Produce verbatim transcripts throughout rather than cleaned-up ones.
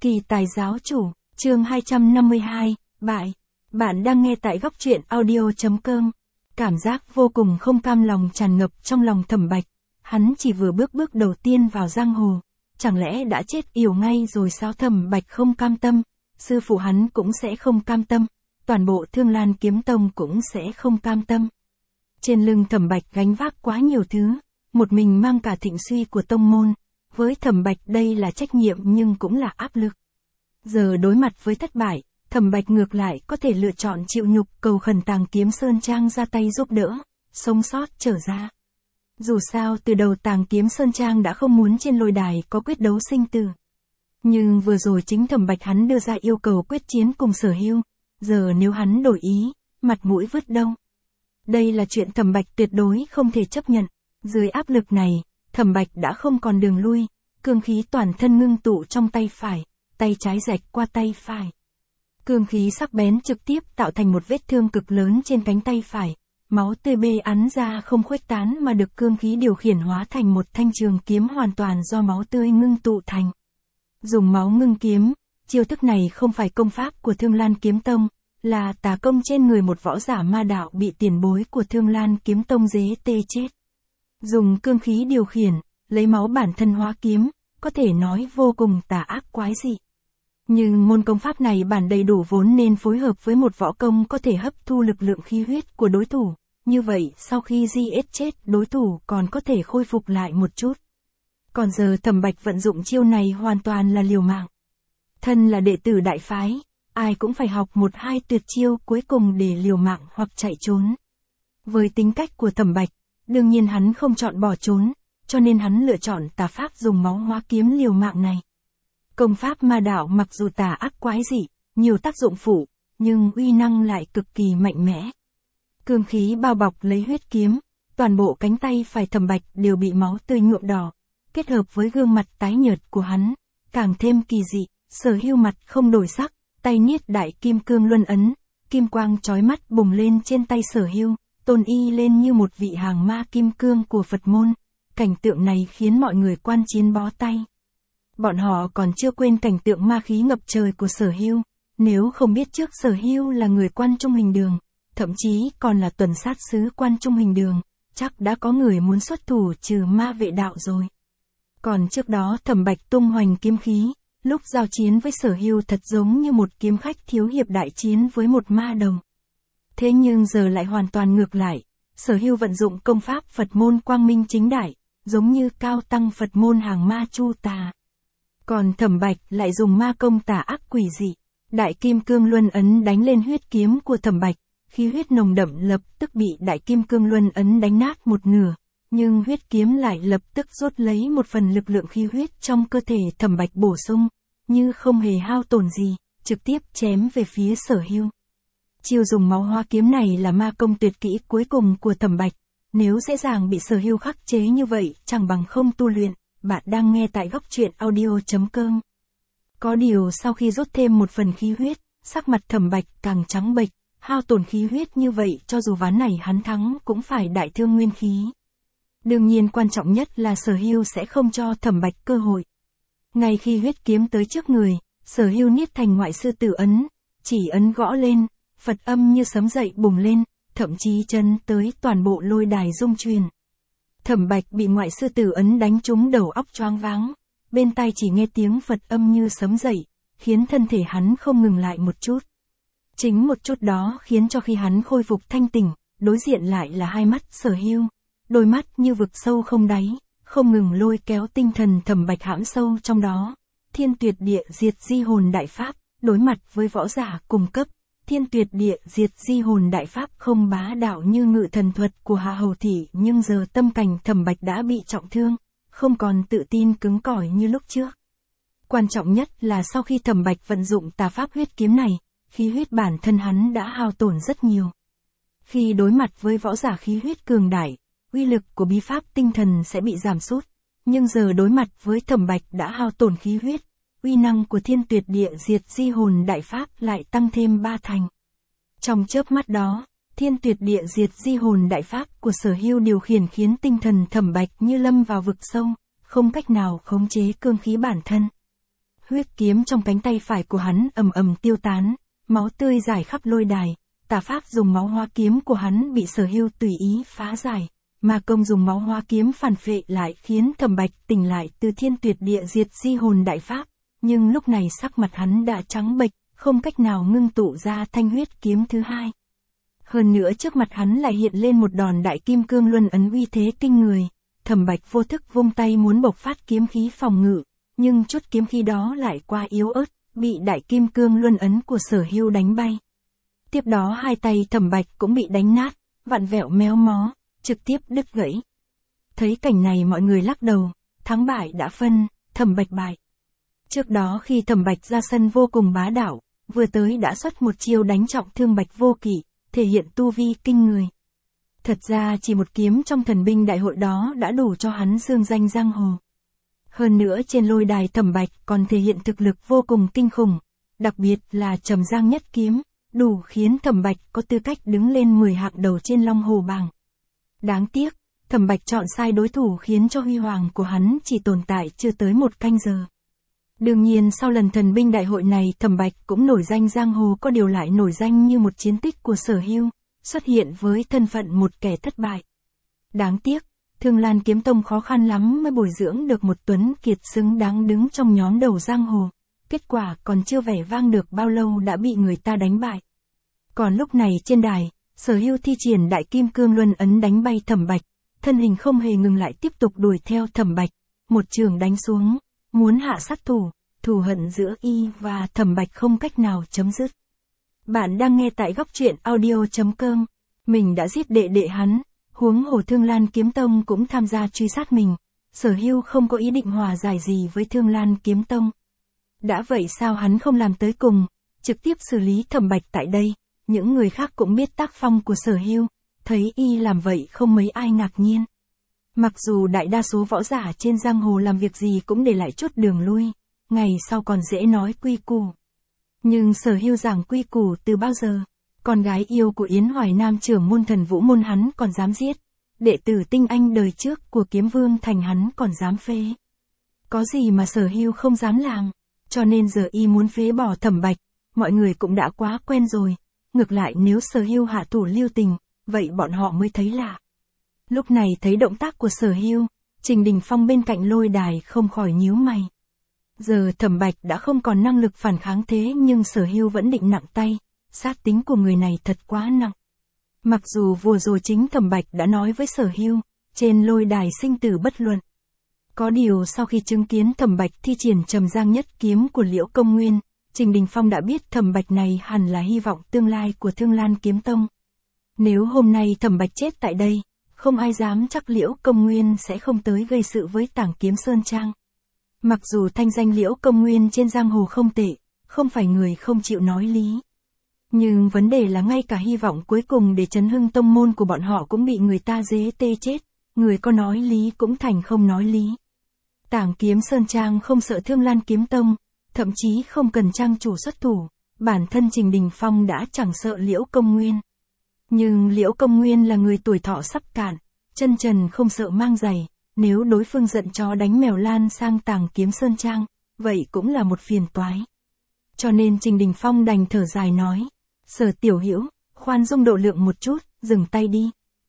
Kỳ tài giáo chủ, chương hai trăm năm mươi hai, bại. Bạn đang nghe tại góc truyện audio.com. Cảm giác vô cùng không cam lòng tràn ngập trong lòng Thẩm Bạch. Hắn chỉ vừa bước bước đầu tiên vào giang hồ. Chẳng lẽ đã chết yểu ngay rồi sao? Thẩm Bạch không cam tâm. Sư phụ hắn cũng sẽ không cam tâm. Toàn bộ Thương Lan Kiếm Tông cũng sẽ không cam tâm. Trên lưng Thẩm Bạch gánh vác quá nhiều thứ. Một mình mang cả thịnh suy của tông môn. Với Thẩm Bạch đây là trách nhiệm nhưng cũng là áp lực. Giờ đối mặt với thất bại, Thẩm Bạch ngược lại có thể lựa chọn chịu nhục cầu khẩn Tàng Kiếm Sơn Trang ra tay giúp đỡ, sống sót trở ra. Dù sao từ đầu Tàng Kiếm Sơn Trang đã không muốn trên lôi đài có quyết đấu sinh tử. Nhưng vừa rồi chính Thẩm Bạch hắn đưa ra yêu cầu quyết chiến cùng Sở Hưu, giờ nếu hắn đổi ý, mặt mũi vứt đâu. Đây là chuyện Thẩm Bạch tuyệt đối không thể chấp nhận. Dưới áp lực này, Thẩm Bạch đã không còn đường lui, cương khí toàn thân ngưng tụ trong tay phải, tay trái rạch qua tay phải. Cương khí sắc bén trực tiếp tạo thành một vết thương cực lớn trên cánh tay phải, máu tươi bê ắn ra không khuếch tán mà được cương khí điều khiển hóa thành một thanh trường kiếm hoàn toàn do máu tươi ngưng tụ thành. Dùng máu ngưng kiếm, chiêu thức này không phải công pháp của Thương Lan Kiếm Tông, là tà công trên người một võ giả ma đạo bị tiền bối của Thương Lan Kiếm Tông dế tê chết. Dùng cương khí điều khiển, lấy máu bản thân hóa kiếm, có thể nói vô cùng tà ác quái dị. Nhưng môn công pháp này bản đầy đủ vốn nên phối hợp với một võ công có thể hấp thu lực lượng khí huyết của đối thủ, như vậy sau khi giết chết đối thủ còn có thể khôi phục lại một chút. Còn giờ Thẩm Bạch vận dụng chiêu này hoàn toàn là liều mạng. Thân là đệ tử đại phái, ai cũng phải học một hai tuyệt chiêu cuối cùng để liều mạng hoặc chạy trốn. Với tính cách của Thẩm Bạch, đương nhiên hắn không chọn bỏ trốn, cho nên hắn lựa chọn tà pháp dùng máu hóa kiếm liều mạng này. Công pháp ma đạo mặc dù tà ác quái dị, nhiều tác dụng phụ, nhưng uy năng lại cực kỳ mạnh mẽ. Cương khí bao bọc lấy huyết kiếm, toàn bộ cánh tay phải Thẩm Bạch đều bị máu tươi nhuộm đỏ, kết hợp với gương mặt tái nhợt của hắn, càng thêm kỳ dị. Sở Hưu mặt không đổi sắc, tay niết đại kim cương luân ấn, kim quang chói mắt bùng lên trên tay Sở Hưu, tôn y lên như một vị hàng ma kim cương của Phật môn. Cảnh tượng này khiến mọi người quan chiến bó tay. Bọn họ còn chưa quên cảnh tượng ma khí ngập trời của Sở Hưu, nếu không biết trước Sở Hưu là người Quan Trung Hình Đường, thậm chí còn là tuần sát sứ Quan Trung Hình Đường, chắc đã có người muốn xuất thủ trừ ma vệ đạo rồi. Còn trước đó Thẩm Bạch tung hoành kiếm khí, lúc giao chiến với Sở Hưu thật giống như một kiếm khách thiếu hiệp đại chiến với một ma đồng. Thế nhưng giờ lại hoàn toàn ngược lại, Sở Hưu vận dụng công pháp Phật môn quang minh chính đại, giống như cao tăng Phật môn hàng ma chu tà. Còn Thẩm Bạch lại dùng ma công tà ác quỷ dị, đại kim cương luân ấn đánh lên huyết kiếm của Thẩm Bạch, khí huyết nồng đậm lập tức bị đại kim cương luân ấn đánh nát một nửa, nhưng huyết kiếm lại lập tức rút lấy một phần lực lượng khí huyết trong cơ thể Thẩm Bạch bổ sung, như không hề hao tổn gì, trực tiếp chém về phía Sở Hưu. Chiêu dùng máu hóa kiếm này là ma công tuyệt kỹ cuối cùng của Thẩm Bạch, nếu dễ dàng bị Sở Hưu khắc chế như vậy chẳng bằng không tu luyện. Bạn đang nghe tại góc truyện audio.com. Có điều sau khi rút thêm một phần khí huyết, sắc mặt Thẩm Bạch càng trắng bệch, hao tổn khí huyết như vậy cho dù ván này hắn thắng cũng phải đại thương nguyên khí. Đương nhiên quan trọng nhất là Sở Hưu sẽ không cho Thẩm Bạch cơ hội. Ngay khi huyết kiếm tới trước người, Sở Hưu niết thành ngoại sư tử ấn, chỉ ấn gõ lên, Phật âm như sấm dậy bùng lên, thậm chí chấn tới toàn bộ lôi đài rung truyền. Thẩm Bạch bị ngoại sư tử ấn đánh trúng đầu óc choáng váng, bên tai chỉ nghe tiếng Phật âm như sấm dậy, khiến thân thể hắn không ngừng lại một chút. Chính một chút đó khiến cho khi hắn khôi phục thanh tỉnh, đối diện lại là hai mắt Sở Hưu, đôi mắt như vực sâu không đáy, không ngừng lôi kéo tinh thần Thẩm Bạch hãm sâu trong đó. Thiên Tuyệt Địa Diệt Di Hồn Đại Pháp, đối mặt với võ giả cùng cấp, Thiên Tuyệt Địa Diệt Di Hồn Đại Pháp không bá đạo như ngự thần thuật của Hạ Hầu Thị, nhưng giờ tâm cảnh Thẩm Bạch đã bị trọng thương, không còn tự tin cứng cỏi như lúc trước. Quan trọng nhất là sau khi Thẩm Bạch vận dụng tà pháp huyết kiếm này, khí huyết bản thân hắn đã hao tổn rất nhiều. Khi đối mặt với võ giả khí huyết cường đại, uy lực của bí pháp tinh thần sẽ bị giảm sút, nhưng giờ đối mặt với Thẩm Bạch đã hao tổn khí huyết, uy năng của Thiên Tuyệt Địa Diệt Di Hồn Đại Pháp lại tăng thêm ba thành. Trong chớp mắt đó, Thiên Tuyệt Địa Diệt Di Hồn Đại Pháp của Sở Hưu điều khiển khiến tinh thần Thẩm Bạch như lâm vào vực sâu, không cách nào khống chế cương khí bản thân. Huyết kiếm trong cánh tay phải của hắn ầm ầm tiêu tán, máu tươi rải khắp lôi đài, tà pháp dùng máu hoa kiếm của hắn bị Sở Hưu tùy ý phá giải, mà công dùng máu hoa kiếm phản phệ lại khiến Thẩm Bạch tỉnh lại từ thiên tuyệt địa diệt di hồn đại pháp, nhưng lúc này sắc mặt hắn đã trắng bệch, không cách nào ngưng tụ ra thanh huyết kiếm thứ hai. Hơn nữa trước mặt hắn lại hiện lên một đòn đại kim cương luân ấn uy thế kinh người, Thẩm Bạch vô thức vung tay muốn bộc phát kiếm khí phòng ngự, nhưng chút kiếm khí đó lại quá yếu ớt, bị đại kim cương luân ấn của Sở Hưu đánh bay. Tiếp đó hai tay Thẩm Bạch cũng bị đánh nát, vặn vẹo méo mó, trực tiếp đứt gãy. Thấy cảnh này mọi người lắc đầu, thắng bại đã phân, Thẩm Bạch bại. Trước đó khi Thẩm Bạch ra sân vô cùng bá đạo, vừa tới đã xuất một chiêu đánh trọng thương Bạch Vô Kỵ, thể hiện tu vi kinh người. Thật ra chỉ một kiếm trong thần binh đại hội đó đã đủ cho hắn dương danh giang hồ. Hơn nữa trên lôi đài Thẩm Bạch còn thể hiện thực lực vô cùng kinh khủng, đặc biệt là Trầm Giang nhất kiếm, đủ khiến Thẩm Bạch có tư cách đứng lên mười hạng đầu trên Long Hồ bảng. Đáng tiếc, Thẩm Bạch chọn sai đối thủ khiến cho huy hoàng của hắn chỉ tồn tại chưa tới một canh giờ. Đương nhiên sau lần thần binh đại hội này Thẩm Bạch cũng nổi danh giang hồ, có điều lại nổi danh như một chiến tích của Sở Hưu, xuất hiện với thân phận một kẻ thất bại. Đáng tiếc, Thương Lan Kiếm Tông khó khăn lắm mới bồi dưỡng được một tuấn kiệt xứng đáng đứng trong nhóm đầu giang hồ, kết quả còn chưa vẻ vang được bao lâu đã bị người ta đánh bại. Còn lúc này trên đài, Sở Hưu thi triển đại kim cương luân ấn đánh bay Thẩm Bạch, thân hình không hề ngừng lại tiếp tục đuổi theo Thẩm Bạch, một trường đánh xuống, muốn hạ sát thủ, thù hận giữa y và Thẩm Bạch không cách nào chấm dứt. Bạn đang nghe tại góc truyện audio chấm com, mình đã giết đệ đệ hắn, huống hồ Thương Lan Kiếm Tông cũng tham gia truy sát mình, Sở Hưu không có ý định hòa giải gì với Thương Lan Kiếm Tông. Đã vậy sao hắn không làm tới cùng, trực tiếp xử lý Thẩm Bạch tại đây, những người khác cũng biết tác phong của Sở Hưu, thấy y làm vậy không mấy ai ngạc nhiên. Mặc dù đại đa số võ giả trên giang hồ làm việc gì cũng để lại chút đường lui, ngày sau còn dễ nói quy củ. Nhưng Sở Hưu giảng quy củ từ bao giờ? Con gái yêu của Yến Hoài Nam trưởng môn Thần Vũ môn hắn còn dám giết, đệ tử tinh anh đời trước của Kiếm Vương thành hắn còn dám phế. Có gì mà Sở Hưu không dám làm, cho nên giờ y muốn phế bỏ Thẩm Bạch, mọi người cũng đã quá quen rồi, ngược lại nếu Sở Hưu hạ thủ lưu tình, vậy bọn họ mới thấy lạ. Lúc này thấy động tác của Sở Hưu, Trình Đình Phong bên cạnh lôi đài không khỏi nhíu mày. Giờ Thẩm Bạch đã không còn năng lực phản kháng thế nhưng Sở Hưu vẫn định nặng tay, sát tính của người này thật quá nặng. Mặc dù vừa rồi chính Thẩm Bạch đã nói với Sở Hưu, trên lôi đài sinh tử bất luận. Có điều sau khi chứng kiến Thẩm Bạch thi triển Trầm Giang nhất kiếm của Liễu Công Nguyên, Trình Đình Phong đã biết Thẩm Bạch này hẳn là hy vọng tương lai của Thương Lan Kiếm Tông. Nếu hôm nay Thẩm Bạch chết tại đây, không ai dám chắc Liễu Công Nguyên sẽ không tới gây sự với Tảng Kiếm Sơn Trang. Mặc dù thanh danh Liễu Công Nguyên trên giang hồ không tệ, không phải người không chịu nói lý. Nhưng vấn đề là ngay cả hy vọng cuối cùng để chấn hưng tông môn của bọn họ cũng bị người ta dế tê chết, người có nói lý cũng thành không nói lý. Tảng Kiếm Sơn Trang không sợ Thương Lan Kiếm Tông, thậm chí không cần trang chủ xuất thủ, bản thân Trình Đình Phong đã chẳng sợ Liễu Công Nguyên. Nhưng Liễu Công Nguyên là người tuổi thọ sắp cạn, chân trần không sợ mang giày, nếu đối phương giận chó đánh mèo lan sang Tảng Kiếm Sơn Trang, vậy cũng là một phiền toái. Cho nên Trình Đình Phong đành thở dài nói, Sở Tiểu Hữu, khoan dung độ lượng một chút, dừng tay đi.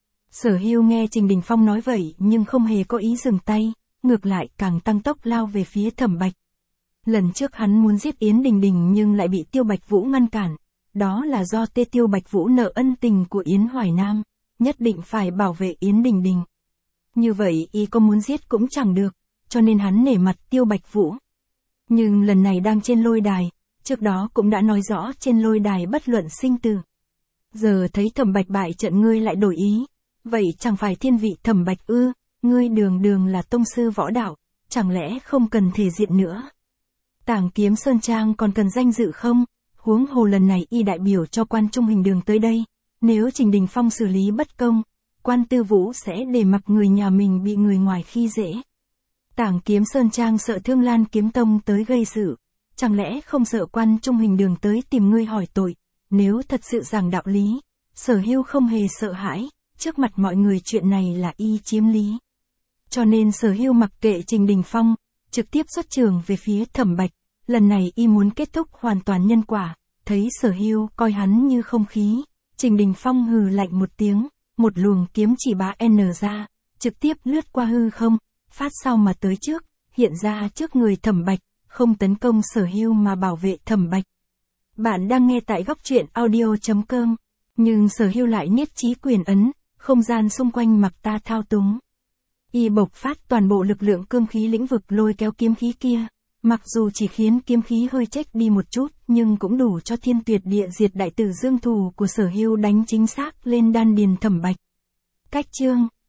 Sở Hưu nghe Trình Đình Phong nói vậy nhưng không hề có ý dừng tay, ngược lại càng tăng tốc lao về phía Thẩm Bạch. Lần trước hắn muốn giết Yến Đình Đình nhưng lại bị Tiêu Bạch Vũ ngăn cản, đó là do Tê Tiêu Bạch Vũ nợ ân tình của Yến Hoài Nam, nhất định phải bảo vệ Yến Đình Đình. Như vậy y có muốn giết cũng chẳng được, cho nên hắn nể mặt Tiêu Bạch Vũ. Nhưng lần này đang trên lôi đài, trước đó cũng đã nói rõ trên lôi đài bất luận sinh tử. Giờ thấy Thẩm Bạch bại trận ngươi lại đổi ý, vậy chẳng phải thiên vị Thẩm Bạch ư, ngươi đường đường là tông sư võ đạo, chẳng lẽ không cần thể diện nữa. Tảng Kiếm Sơn Trang còn cần danh dự không, huống hồ lần này y đại biểu cho Quan Trung Hình Đường tới đây, nếu Trình Đình Phong xử lý bất công, Quan Tư Vũ sẽ để mặc người nhà mình bị người ngoài khi dễ. Tảng Kiếm Sơn Trang sợ Thương Lan Kiếm Tông tới gây sự, chẳng lẽ không sợ Quan Trung Hình Đường tới tìm ngươi hỏi tội, nếu thật sự giảng đạo lý, Sở Hưu không hề sợ hãi, trước mặt mọi người chuyện này là y chiếm lý. Cho nên Sở Hưu mặc kệ Trình Đình Phong, trực tiếp xuất trường về phía Thẩm Bạch, lần này y muốn kết thúc hoàn toàn nhân quả, thấy Sở Hưu coi hắn như không khí, Trình Đình Phong hừ lạnh một tiếng, một luồng kiếm chỉ bá N ra, trực tiếp lướt qua hư không, phát sau mà tới trước, hiện ra trước người Thẩm Bạch, không tấn công Sở Hưu mà bảo vệ Thẩm Bạch. Bạn đang nghe tại góc truyện audio.com, nhưng Sở Hưu lại nhất trí quyền ấn, không gian xung quanh mặc ta thao túng. Y bộc phát toàn bộ lực lượng cương khí lĩnh vực lôi kéo kiếm khí kia, mặc dù chỉ khiến kiếm khí hơi chếch đi một chút, nhưng cũng đủ cho thiên tuyệt địa diệt đại tử dương thù của Sở Hưu đánh chính xác lên đan điền Thẩm Bạch. Cách chương